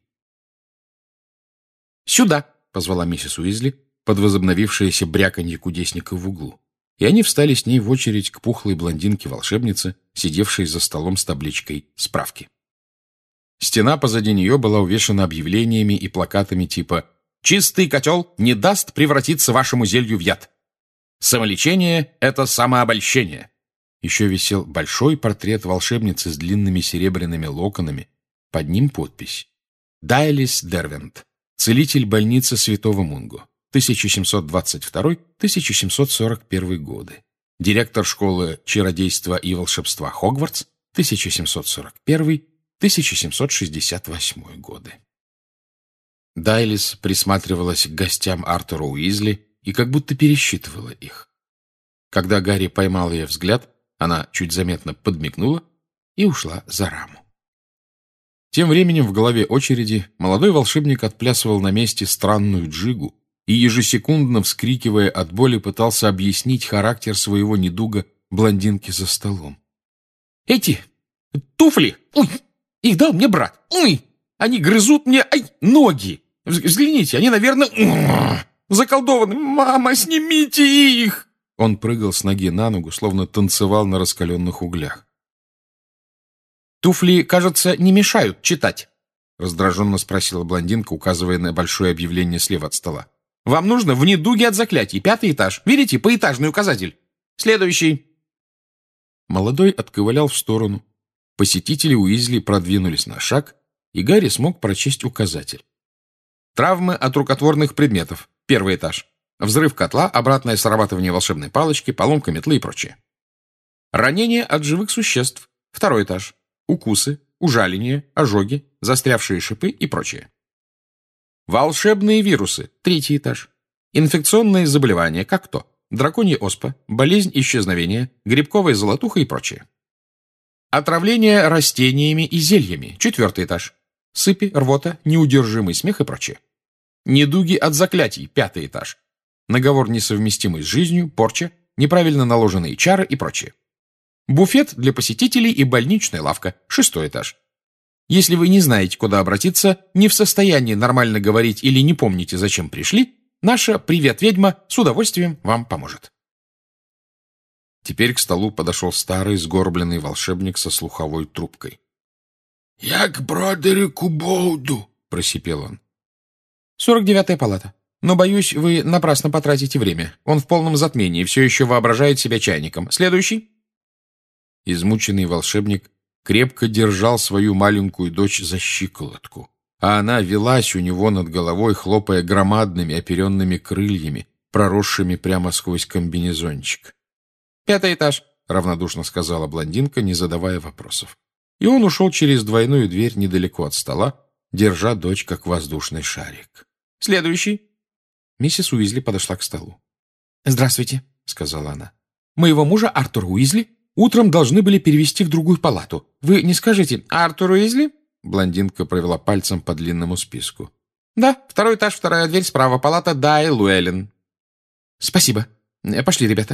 «Сюда!» — позвала миссис Уизли под возобновившееся бряканье кудесника в углу. И они встали с ней в очередь к пухлой блондинке-волшебнице, сидевшей за столом с табличкой «Справки». Стена позади нее была увешана объявлениями и плакатами типа «Чистый котел не даст превратиться вашему зелью в яд». «Самолечение — это самообольщение». Еще висел большой портрет волшебницы с длинными серебряными локонами. Под ним подпись «Дайлис Дервент, целитель больницы Святого Мунго, тысяча семьсот двадцать второй — тысяча семьсот сорок первый годы. Директор школы чародейства и волшебства Хогвартс, тысяча семьсот сорок первый — тысяча семьсот шестьдесят восьмой годы». Дайлис присматривалась к гостям Артура Уизли и как будто пересчитывала их. Когда Гарри поймал ее взгляд, она чуть заметно подмигнула и ушла за раму. Тем временем в голове очереди молодой волшебник отплясывал на месте странную джигу и, ежесекундно вскрикивая от боли, пытался объяснить характер своего недуга блондинке за столом. «Эти туфли! Ой! Их дал мне брат! Ой! Они грызут мне ай, ноги! Взгляните, они, наверное, заколдованы! Мама, снимите их!» Он прыгал с ноги на ногу, словно танцевал на раскаленных углях. «Туфли, кажется, не мешают читать», — раздраженно спросила блондинка, указывая на большое объявление слева от стола. «Вам нужно в недуге от заклятий, пятый этаж. Видите, поэтажный указатель. Следующий». Молодой отковылял в сторону. Посетители Уизли продвинулись на шаг, и Гарри смог прочесть указатель. «Травмы от рукотворных предметов. Первый этаж. Взрыв котла, обратное срабатывание волшебной палочки, поломка метлы и прочее. Ранения от живых существ. Второй этаж. Укусы, ужаления, ожоги, застрявшие шипы и прочее. Волшебные вирусы. Третий этаж. Инфекционные заболевания, как то драконья оспа, болезнь исчезновения, грибковая золотуха и прочее. Отравление растениями и зельями. Четвертый этаж. Сыпи, рвота, неудержимый смех и прочее. Недуги от заклятий. Пятый этаж. Наговор, несовместимый с жизнью, порча, неправильно наложенные чары и прочее. Буфет для посетителей и больничная лавка. Шестой этаж. Если вы не знаете, куда обратиться, не в состоянии нормально говорить или не помните, зачем пришли, наша «Привет-ведьма» с удовольствием вам поможет. Теперь к столу подошел старый сгорбленный волшебник со слуховой трубкой. «Я к бродерику Боуду», — просипел он. «Сорок девятая палата. Но, боюсь, вы напрасно потратите время. Он в полном затмении, все еще воображает себя чайником. Следующий?» Измученный волшебник крепко держал свою маленькую дочь за щиколотку, а она велась у него над головой, хлопая громадными оперенными крыльями, проросшими прямо сквозь комбинезончик. «Пятый этаж», — равнодушно сказала блондинка, не задавая вопросов. И он ушел через двойную дверь недалеко от стола, держа дочь как воздушный шарик. «Следующий». Миссис Уизли подошла к столу. «Здравствуйте», — сказала она. «Моего мужа Артура Уизли утром должны были перевести в другую палату. Вы не скажете «Артур Уизли»?» Блондинка провела пальцем по длинному списку. «Да, второй этаж, вторая дверь, справа палата Дай Луэллен». «Спасибо. Пошли, ребята».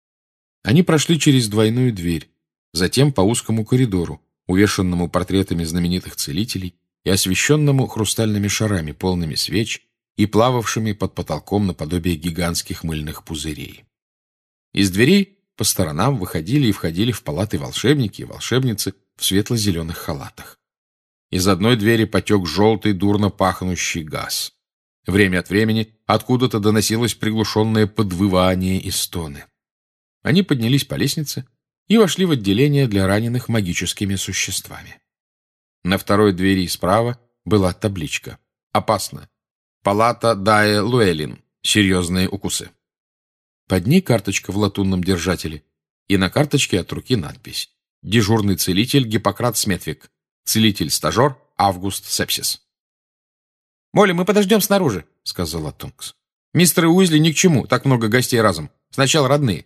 Они прошли через двойную дверь, затем по узкому коридору, увешанному портретами знаменитых целителей и освещенному хрустальными шарами, полными свеч и плававшими под потолком наподобие гигантских мыльных пузырей. Из дверей по сторонам выходили и входили в палаты волшебники и волшебницы в светло-зеленых халатах. Из одной двери потек желтый, дурно пахнущий газ. Время от времени откуда-то доносилось приглушенное подвывание и стоны. Они поднялись по лестнице и вошли в отделение для раненых магическими существами. На второй двери справа была табличка «Опасно. Палата Дае Луэллин. Серьезные укусы». Под ней карточка в латунном держателе, и на карточке от руки надпись «Дежурный целитель Гиппократ Сметвик. Целитель-стажер Август Сепсис». «Молли, мы подождем снаружи», — сказала Тонкс. «Мистер Уизли ни к чему, так много гостей разом. Сначала родные».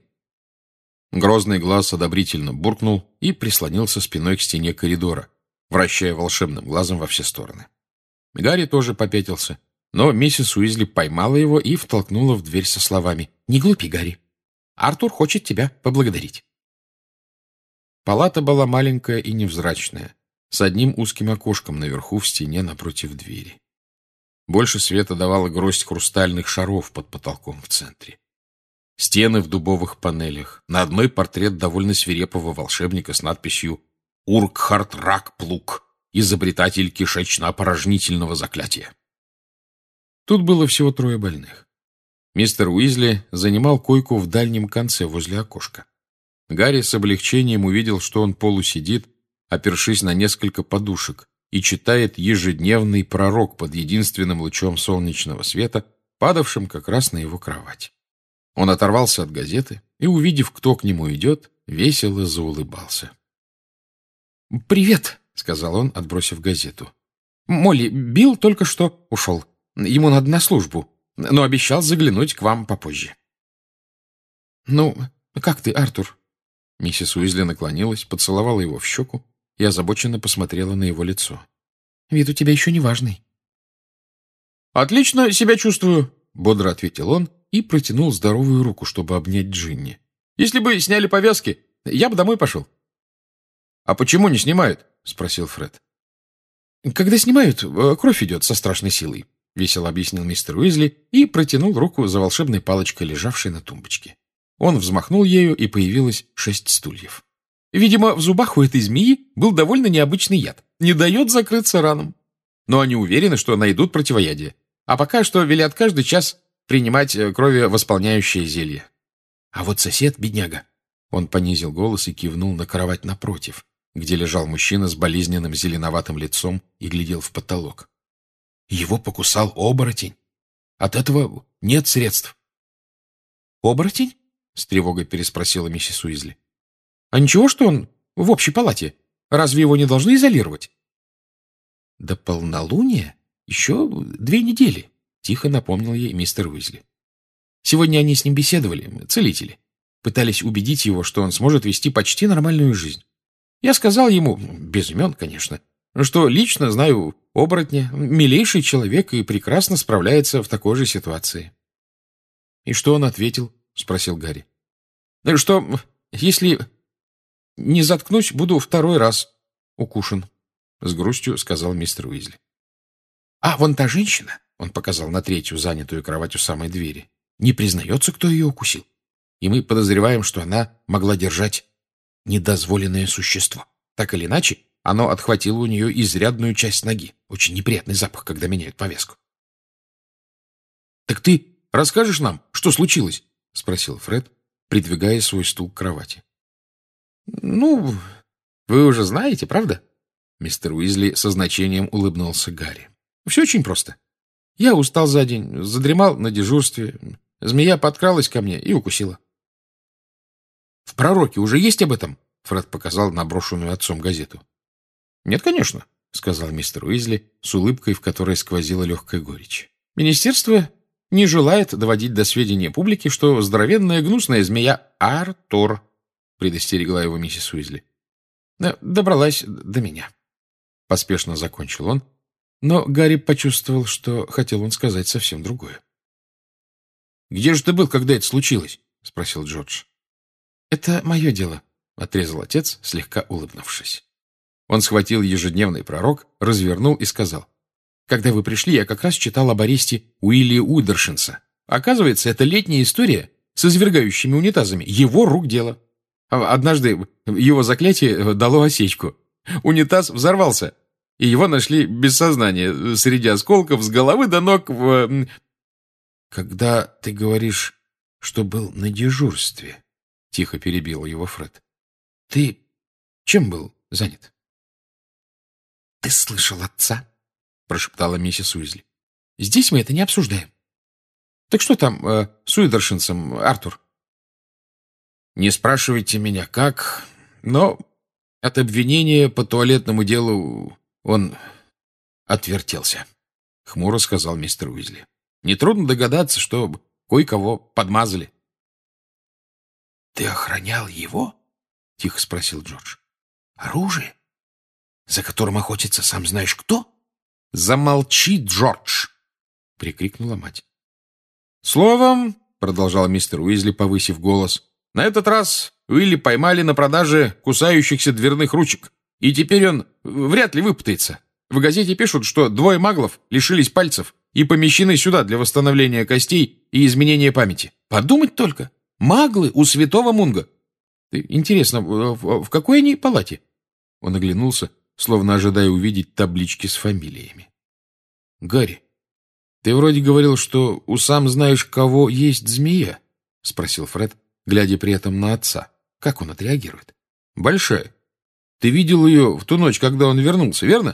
Грозный глаз одобрительно буркнул и прислонился спиной к стене коридора, вращая волшебным глазом во все стороны. Гарри тоже попятился, но миссис Уизли поймала его и втолкнула в дверь со словами: «Не глупи, Гарри. Артур хочет тебя поблагодарить». Палата была маленькая и невзрачная, с одним узким окошком наверху в стене напротив двери. Больше света давала гроздь хрустальных шаров под потолком в центре. Стены в дубовых панелях. На одной портрет довольно свирепого волшебника с надписью «Уркхард Рак-Плуг, изобретатель кишечно-опорожнительного заклятия». Тут было всего трое больных. Мистер Уизли занимал койку в дальнем конце возле окошка. Гарри с облегчением увидел, что он полусидит, опершись на несколько подушек, и читает ежедневный пророк под единственным лучом солнечного света, падавшим как раз на его кровать. Он оторвался от газеты и, увидев, кто к нему идет, весело заулыбался. «Привет», — сказал он, отбросив газету. «Молли, Билл только что ушел. Ему надо на службу, но обещал заглянуть к вам попозже». «Ну, как ты, Артур?» Миссис Уизли наклонилась, поцеловала его в щеку и озабоченно посмотрела на его лицо. «Вид у тебя еще не важный». «Отлично себя чувствую», — бодро ответил он и протянул здоровую руку, чтобы обнять Джинни. «Если бы сняли повязки, я бы домой пошел». «А почему не снимают?» — спросил Фред. «Когда снимают, кровь идет со страшной силой», — весело объяснил мистер Уизли и протянул руку за волшебной палочкой, лежавшей на тумбочке. Он взмахнул ею, и появилось шесть стульев. Видимо, в зубах у этой змеи был довольно необычный яд. Не дает закрыться ранам. Но они уверены, что найдут противоядие. А пока что велят каждый час принимать кровевосполняющее зелье. А вот сосед, бедняга. Он понизил голос и кивнул на кровать напротив, где лежал мужчина с болезненным зеленоватым лицом и глядел в потолок. Его покусал оборотень. От этого нет средств. «Оборотень?» — с тревогой переспросила миссис Уизли. «А ничего, что он в общей палате? Разве его не должны изолировать?» «До полнолуния еще две недели», — тихо напомнил ей мистер Уизли. «Сегодня они с ним беседовали, целители. Пытались убедить его, что он сможет вести почти нормальную жизнь. Я сказал ему, без имен, конечно, что лично знаю оборотня, милейший человек и прекрасно справляется в такой же ситуации. — И что он ответил? — спросил Гарри. — Что, если не заткнусь, буду второй раз укушен, — с грустью сказал мистер Уизли. — А вон та женщина, — он показал на третью, занятую кровать у самой двери, — не признается, кто ее укусил. И мы подозреваем, что она могла держать недозволенное существо. Так или иначе, оно отхватило у нее изрядную часть ноги. Очень неприятный запах, когда меняют повязку. — Так ты расскажешь нам, что случилось? — спросил Фред, придвигая свой стул к кровати. — Ну, вы уже знаете, правда? Мистер Уизли со значением улыбнулся Гарри. — Все очень просто. Я устал за день, задремал на дежурстве. Змея подкралась ко мне и укусила. — В пророке уже есть об этом? — Фред показал на брошенную отцом газету. — Нет, конечно, — сказал мистер Уизли с улыбкой, в которой сквозила легкая горечь. — Министерство не желает доводить до сведения публики, что здоровенная гнусная змея Артур, предостерегла его миссис Уизли, добралась до меня. Поспешно закончил он, но Гарри почувствовал, что хотел он сказать совсем другое. — Где же ты был, когда это случилось? — спросил Джордж. — Это мое дело, — отрезал отец, слегка улыбнувшись. Он схватил ежедневный пророк, развернул и сказал: «Когда вы пришли, я как раз читал об аресте Уилли Уидершинса. Оказывается, это летняя история с извергающими унитазами. Его рук дело. Однажды его заклятие дало осечку. Унитаз взорвался, и его нашли без сознания, среди осколков с головы до ног в... «Когда ты говоришь, что был на дежурстве», — тихо перебил его Фред, — «ты чем был занят?» «Ты слышал отца?» — прошептала миссис Уизли. «Здесь мы это не обсуждаем. Так что там э, с Уидершинсом, Артур?» «Не спрашивайте меня, как, но от обвинения по туалетному делу он отвертелся», — хмуро сказал мистер Уизли. «Нетрудно догадаться, что кое-кого подмазали». «Ты охранял его?» — тихо спросил Джордж. «Оружие? За которым охотится сам знаешь кто?» «Замолчи, Джордж!» — прикрикнула мать. «Словом, — продолжал мистер Уизли, повысив голос, — на этот раз Уилли поймали на продаже кусающихся дверных ручек, и теперь он вряд ли выпутается. В газете пишут, что двое маглов лишились пальцев и помещены сюда для восстановления костей и изменения памяти. Подумать только! Маглы у святого Мунга! Интересно, в, в какой они палате?» Он оглянулся, словно ожидая увидеть таблички с фамилиями. «Гарри, ты вроде говорил, что у сам знаешь кого есть змея?» — спросил Фред, глядя при этом на отца. «Как он отреагирует?» «Большая. Ты видел ее в ту ночь, когда он вернулся, верно?»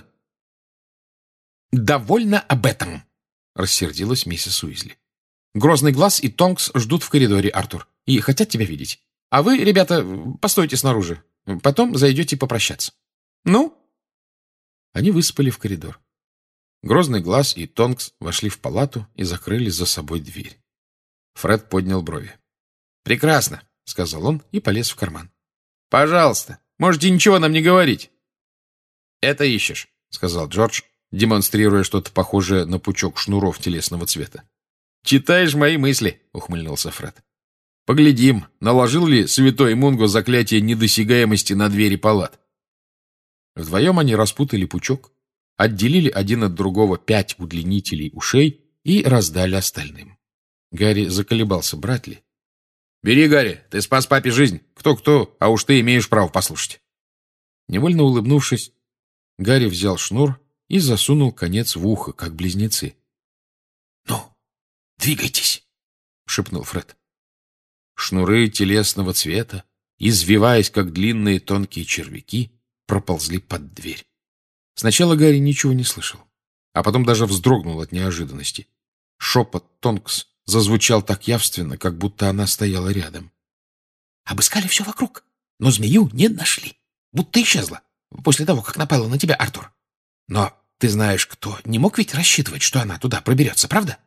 «Довольно об этом!» — рассердилась миссис Уизли. «Грозный глаз и Тонкс ждут в коридоре, Артур, и хотят тебя видеть. А вы, ребята, постойте снаружи. Потом зайдете попрощаться. Ну?» Они выспали в коридор. Грозный глаз и Тонкс вошли в палату и закрыли за собой дверь. Фред поднял брови. «Прекрасно», — сказал он и полез в карман. «Пожалуйста, можете ничего нам не говорить». «Это ищешь», — сказал Джордж, демонстрируя что-то похожее на пучок шнуров телесного цвета. «Читаешь мои мысли», — ухмыльнулся Фред. «Поглядим, наложил ли святой Мунго заклятие недосягаемости на двери палат». Вдвоем они распутали пучок, отделили один от другого пять удлинителей ушей и раздали остальным. Гарри заколебался, брать ли. «Бери, Гарри, ты спас папе жизнь. Кто-кто, а уж ты имеешь право послушать». Невольно улыбнувшись, Гарри взял шнур и засунул конец в ухо, как близнецы. «Ну, двигайтесь», — шепнул Фред. Шнуры телесного цвета, извиваясь, как длинные тонкие червяки, проползли под дверь. Сначала Гарри ничего не слышал, а потом даже вздрогнул от неожиданности. Шепот Тонкс зазвучал так явственно, как будто она стояла рядом. «Обыскали все вокруг, но змею не нашли. Будто исчезла после того, как напала на тебя, Артур. Но ты знаешь, кто не мог ведь рассчитывать, что она туда проберется, правда?»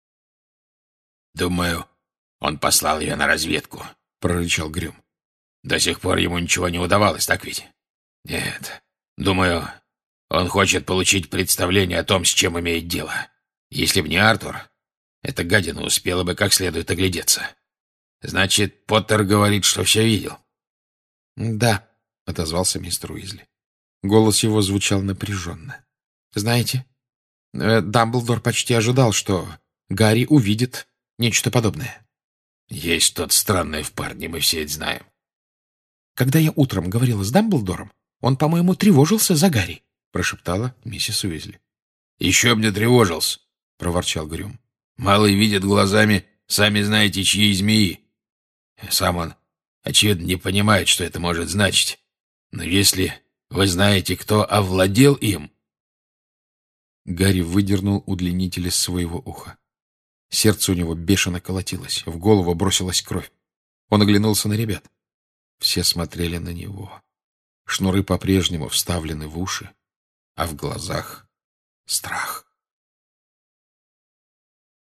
«Думаю, он послал ее на разведку», — прорычал Грюм. «До сих пор ему ничего не удавалось, так ведь? Нет, думаю, он хочет получить представление о том, с чем имеет дело. Если б не Артур, эта гадина успела бы как следует оглядеться. Значит, Поттер говорит, что все видел. «Да», — отозвался мистер Уизли. Голос его звучал напряженно. «Знаете, э, Дамблдор почти ожидал, что Гарри увидит нечто подобное». Есть что-то странное в парне, мы все это знаем. «Когда я утром говорила с Дамблдором, он, по-моему, тревожился за Гарри», — прошептала миссис Уизли. «Еще б не тревожился», — проворчал Грюм. «Малый видит глазами, сами знаете, чьи змеи. Сам он, очевидно, не понимает, что это может значить. Но если вы знаете, кто овладел им...» Гарри выдернул удлинитель из своего уха. Сердце у него бешено колотилось, в голову бросилась кровь. Он оглянулся на ребят. Все смотрели на него. Шнуры по-прежнему вставлены в уши, а в глазах страх.